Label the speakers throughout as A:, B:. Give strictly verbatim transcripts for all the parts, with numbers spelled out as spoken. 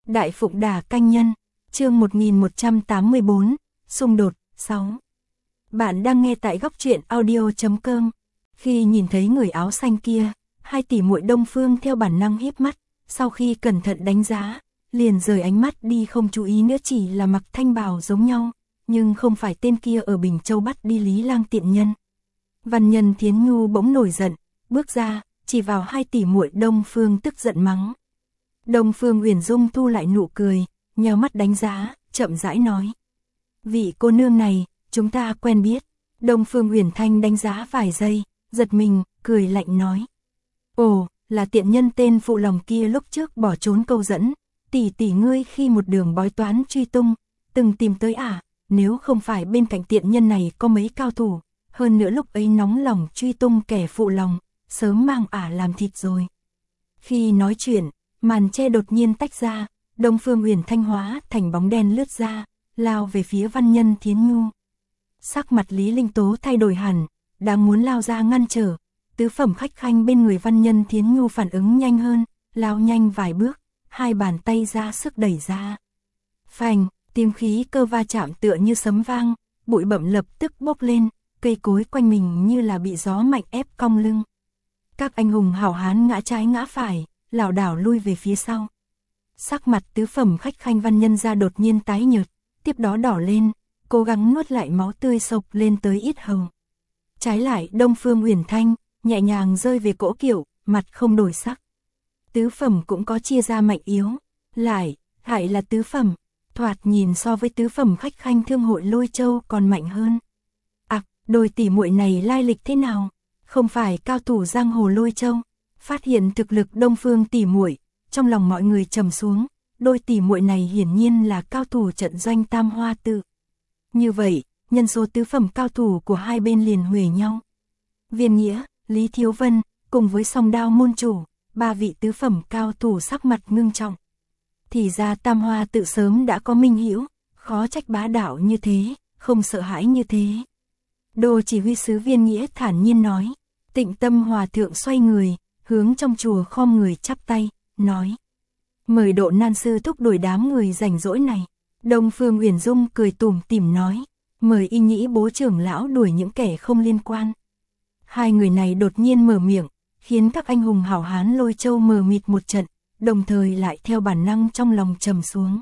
A: Đại Phụng Đà Canh Nhân, chương một nghìn một trăm tám mươi tư, xung đột, sáu. Bạn đang nghe tại góc truyện audio chấm com. Khi nhìn thấy người áo xanh kia, hai tỷ muội Đông Phương theo bản năng híp mắt, sau khi cẩn thận đánh giá, liền rời ánh mắt đi không chú ý nữa, chỉ là mặc thanh bào giống nhau, nhưng không phải tên kia ở Bình Châu bắt đi Lý Lang tiện nhân. Văn Nhân Thiến Nhu bỗng nổi giận, bước ra, chỉ vào hai tỷ muội Đông Phương tức giận mắng. Đông Phương Uyển Dung thu lại nụ cười, nheo mắt đánh giá, chậm rãi nói: "Vị cô nương này, chúng ta quen biết." Đông Phương Uyển Thanh đánh giá vài giây, giật mình, cười lạnh nói: "Ồ, là tiện nhân tên phụ lòng kia lúc trước bỏ trốn câu dẫn, tỷ tỷ ngươi khi một đường bói toán truy tung, từng tìm tới à? Nếu không phải bên cạnh tiện nhân này có mấy cao thủ, hơn nữa lúc ấy nóng lòng truy tung kẻ phụ lòng, sớm mang ả làm thịt rồi." Khi nói chuyện, màn che đột nhiên tách ra, Đông Phương Uyển Thanh hóa thành bóng đen lướt ra, lao về phía Văn Nhân Thiến Nhu. Sắc mặt Lý Linh Tố thay đổi hẳn, đang muốn lao ra ngăn trở, tứ phẩm khách khanh bên người Văn Nhân Thiến Nhu phản ứng nhanh hơn, lao nhanh vài bước, hai bàn tay ra sức đẩy ra. Phành, tiếng khí cơ va chạm tựa như sấm vang, bụi bặm lập tức bốc lên, cây cối quanh mình như là bị gió mạnh ép cong lưng. Các anh hùng hảo hán ngã trái ngã phải, lảo đảo lui về phía sau. Sắc mặt tứ phẩm khách khanh Văn Nhân ra đột nhiên tái nhợt, tiếp đó đỏ lên, cố gắng nuốt lại máu tươi sộc lên tới yết hầu. Trái lại Đông Phương Uyển Thanh, nhẹ nhàng rơi về cỗ kiệu, mặt không đổi sắc. Tứ phẩm cũng có chia ra mạnh yếu, lại, hại là tứ phẩm, thoạt nhìn so với tứ phẩm khách khanh thương hội Lôi Châu còn mạnh hơn. À, đôi tỷ muội này lai lịch thế nào? Không phải cao thủ giang hồ Lôi Châu? Phát hiện thực lực Đông Phương tỷ muội, trong lòng mọi người trầm xuống, đôi tỷ muội này hiển nhiên là cao thủ trận doanh Tam Hoa Tự. Như vậy, nhân số tứ phẩm cao thủ của hai bên liền huề nhau. Viên Nghĩa, Lý Thiếu Vân, cùng với Song Đao môn chủ, ba vị tứ phẩm cao thủ sắc mặt ngưng trọng. Thì ra Tam Hoa Tự sớm đã có minh hữu, khó trách bá đạo như thế, không sợ hãi như thế. Đô chỉ huy sứ Viên Nghĩa thản nhiên nói. Tịnh Tâm Hòa thượng xoay người, hướng trong chùa khom người chắp tay, nói: "Mời Độ Nan sư thúc đuổi đám người rảnh rỗi này." Đông Phương Uyển Dung cười tủm tỉm nói: "Mời Y Nhĩ bố trưởng lão đuổi những kẻ không liên quan." Hai người này đột nhiên mở miệng, khiến các anh hùng hảo hán Lôi Châu mờ mịt một trận, đồng thời lại theo bản năng trong lòng trầm xuống.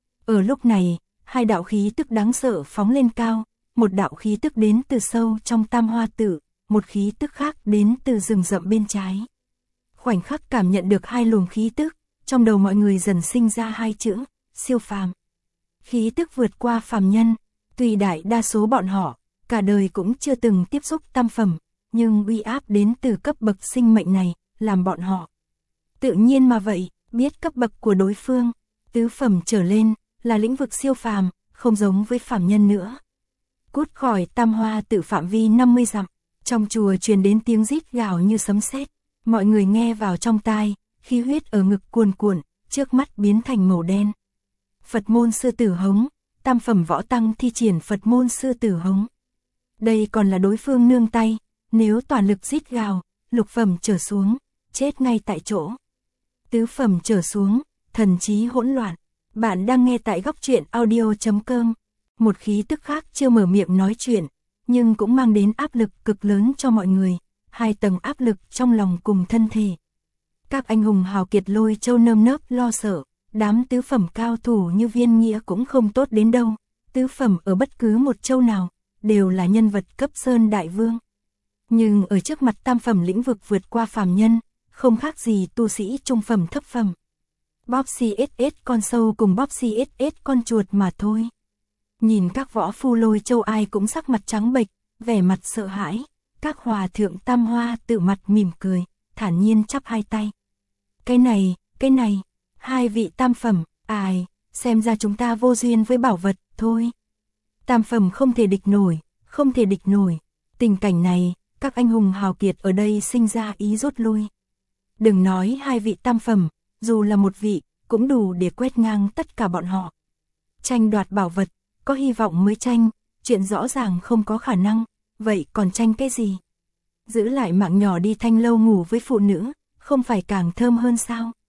A: Ở lúc này, hai đạo khí tức đáng sợ phóng lên cao, một đạo khí tức đến từ sâu trong Tam Hoa Tự, một khí tức khác đến từ rừng rậm bên trái. Khoảnh khắc cảm nhận được hai luồng khí tức, trong đầu mọi người dần sinh ra hai chữ: siêu phàm. Khí tức vượt qua phàm nhân, tuy đại đa số bọn họ cả đời cũng chưa từng tiếp xúc tam phẩm, nhưng uy áp đến từ cấp bậc sinh mệnh này, làm bọn họ tự nhiên mà vậy, biết cấp bậc của đối phương, tứ phẩm trở lên là lĩnh vực siêu phàm, không giống với phàm nhân nữa. Cút khỏi Tam Hoa Tự phạm vi năm mươi dặm, trong chùa truyền đến tiếng rít gào như sấm sét, mọi người nghe vào trong tai, khí huyết ở ngực cuồn cuộn, trước mắt biến thành màu đen. Phật môn sư tử hống, tam phẩm võ tăng thi triển Phật môn sư tử hống. Đây còn là đối phương nương tay, nếu toàn lực rít gào, lục phẩm trở xuống, chết ngay tại chỗ. Tứ phẩm trở xuống, thần trí hỗn loạn. Bạn đang nghe tại góc truyện audio chấm com. Một khí tức khác chưa mở miệng nói chuyện, nhưng cũng mang đến áp lực cực lớn cho mọi người, hai tầng áp lực trong lòng cùng thân thể. Các anh hùng hào kiệt Lôi Châu nơm nớp lo sợ, đám tứ phẩm cao thủ như Viên Nghĩa cũng không tốt đến đâu, tứ phẩm ở bất cứ một châu nào, đều là nhân vật cấp sơn đại vương. Nhưng ở trước mặt tam phẩm lĩnh vực vượt qua phàm nhân, không khác gì tu sĩ trung phẩm thấp phẩm. Bóp xê ét ét con sâu cùng bóp xê ét ét con chuột mà thôi. Nhìn các võ phu Lôi Châu ai cũng sắc mặt trắng bệch, vẻ mặt sợ hãi, các hòa thượng Tam Hoa Tự mặt mỉm cười, thản nhiên chắp hai tay. Cái này, cái này, hai vị tam phẩm, ai, xem ra chúng ta vô duyên với bảo vật, thôi. Tam phẩm không thể địch nổi, không thể địch nổi. Tình cảnh này, các anh hùng hào kiệt ở đây sinh ra ý rút lui. Đừng nói hai vị tam phẩm, dù là một vị, cũng đủ để quét ngang tất cả bọn họ. Tranh đoạt bảo vật, có hy vọng mới tranh, chuyện rõ ràng không có khả năng, vậy còn tranh cái gì? Giữ lại mạng nhỏ đi thanh lâu ngủ với phụ nữ, không phải càng thơm hơn sao?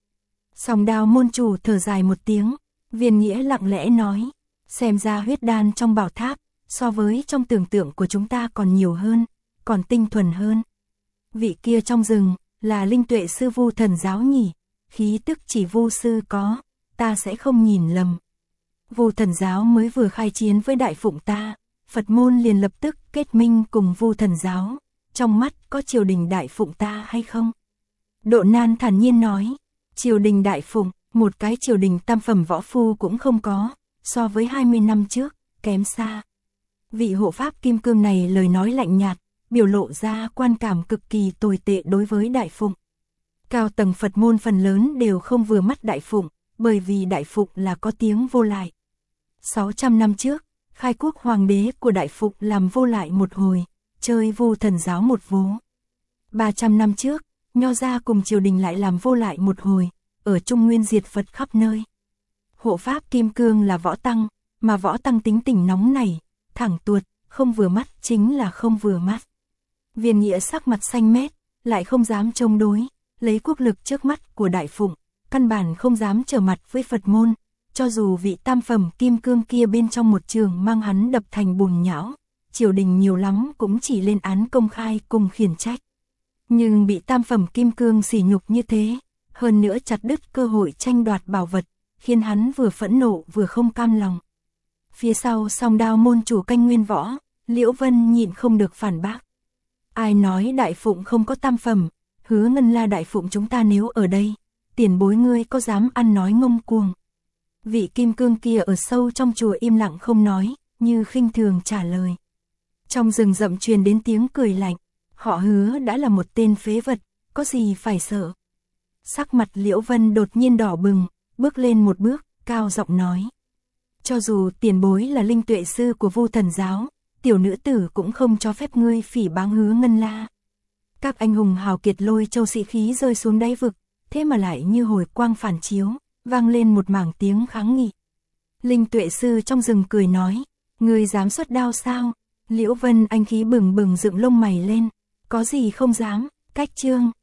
A: Song Đao môn chủ thở dài một tiếng, Viên Nghĩa lặng lẽ nói, xem ra huyết đan trong bảo tháp, so với trong tưởng tượng của chúng ta còn nhiều hơn, còn tinh thuần hơn. Vị kia trong rừng, là linh tuệ sư Vu Thần giáo nhỉ, khí tức chỉ Vu sư có, ta sẽ không nhìn lầm. Vu Thần giáo mới vừa khai chiến với Đại Phụng ta, Phật môn liền lập tức kết minh cùng Vu Thần giáo, trong mắt có triều đình Đại Phụng ta hay không? Độ Nan thản nhiên nói, triều đình Đại Phụng, một cái triều đình tam phẩm võ phu cũng không có, so với hai mươi năm trước, kém xa. Vị hộ pháp kim cương này lời nói lạnh nhạt, biểu lộ ra quan cảm cực kỳ tồi tệ đối với Đại Phụng. Cao tầng Phật môn phần lớn đều không vừa mắt Đại Phụng, bởi vì Đại Phụng là có tiếng vô lại. sáu trăm năm trước, khai quốc hoàng đế của Đại Phụng làm vô lại một hồi, chơi Vu Thần giáo một vố. ba trăm năm trước, Nho gia cùng triều đình lại làm vô lại một hồi, ở Trung Nguyên diệt Phật khắp nơi. Hộ pháp kim cương là võ tăng, mà võ tăng tính tình nóng này, thẳng tuột, không vừa mắt chính là không vừa mắt. Viên Nghĩa sắc mặt xanh mét, lại không dám chống đối, lấy quốc lực trước mắt của Đại Phụng, căn bản không dám trở mặt với Phật môn, cho dù vị tam phẩm kim cương kia bên trong một trường mang hắn đập thành bùn nhão, triều đình nhiều lắm cũng chỉ lên án công khai cùng khiển trách. Nhưng bị tam phẩm kim cương sỉ nhục như thế, hơn nữa chặt đứt cơ hội tranh đoạt bảo vật, khiến hắn vừa phẫn nộ vừa không cam lòng. Phía sau Song Đao môn chủ canh nguyên võ, Liễu Vân nhịn không được phản bác. Ai nói Đại Phụng không có tam phẩm, Hứa Ngân La Đại Phụng chúng ta nếu ở đây, tiền bối ngươi có dám ăn nói ngông cuồng. Vị kim cương kia ở sâu trong chùa im lặng không nói, như khinh thường trả lời. Trong rừng rậm truyền đến tiếng cười lạnh, họ Hứa đã là một tên phế vật, có gì phải sợ. Sắc mặt Liễu Vân đột nhiên đỏ bừng, bước lên một bước, cao giọng nói. Cho dù tiền bối là linh tuệ sư của Vu Thần giáo, tiểu nữ tử cũng không cho phép ngươi phỉ báng Hứa Ngân La. Các anh hùng hào kiệt lôi châu sĩ khí rơi xuống đáy vực, thế mà lại như hồi quang phản chiếu, vang lên một mảng tiếng kháng nghị. Linh tuệ sư trong rừng cười nói, ngươi dám xuất đao sao? Liễu Vân anh khí bừng bừng dựng lông mày lên, có gì không dám, cách chương.